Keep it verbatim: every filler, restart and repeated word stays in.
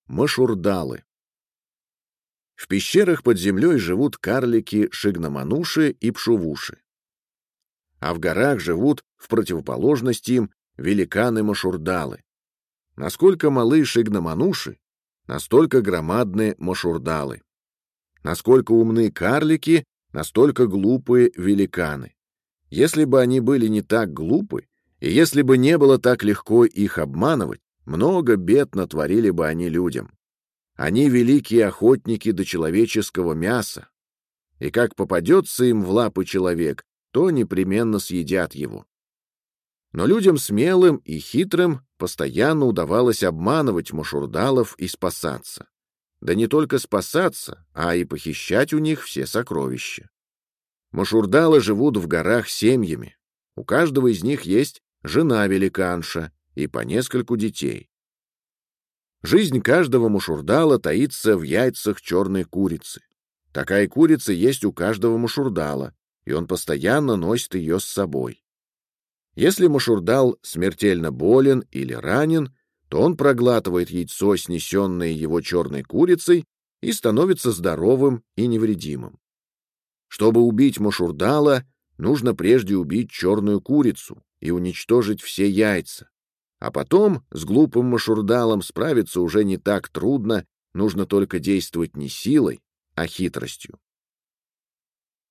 Машурдалы. В пещерах под землей живут карлики-шигномануши и пшувуши. А в горах живут, в противоположность им, великаны-машурдалы. Насколько малы шигномануши, настолько громадны машурдалы. Насколько умны карлики, настолько глупые великаны. Если бы они были не так глупы, и если бы не было так легко их обманывать, много бед натворили бы они людям. Они великие охотники до человеческого мяса, и как попадется им в лапы человек, то непременно съедят его. Но людям смелым и хитрым постоянно удавалось обманывать машурдалов и спасаться. Да не только спасаться, а и похищать у них все сокровища. Машурдалы живут в горах семьями. У каждого из них есть жена-великанша и по нескольку детей. Жизнь каждого машурдала таится в яйцах черной курицы. Такая курица есть у каждого машурдала, и он постоянно носит ее с собой. Если машурдал смертельно болен или ранен, то он проглатывает яйцо, снесенное его черной курицей, и становится здоровым и невредимым. Чтобы убить машурдала, нужно прежде убить черную курицу и уничтожить все яйца. А потом с глупым машурдалом справиться уже не так трудно, нужно только действовать не силой, а хитростью.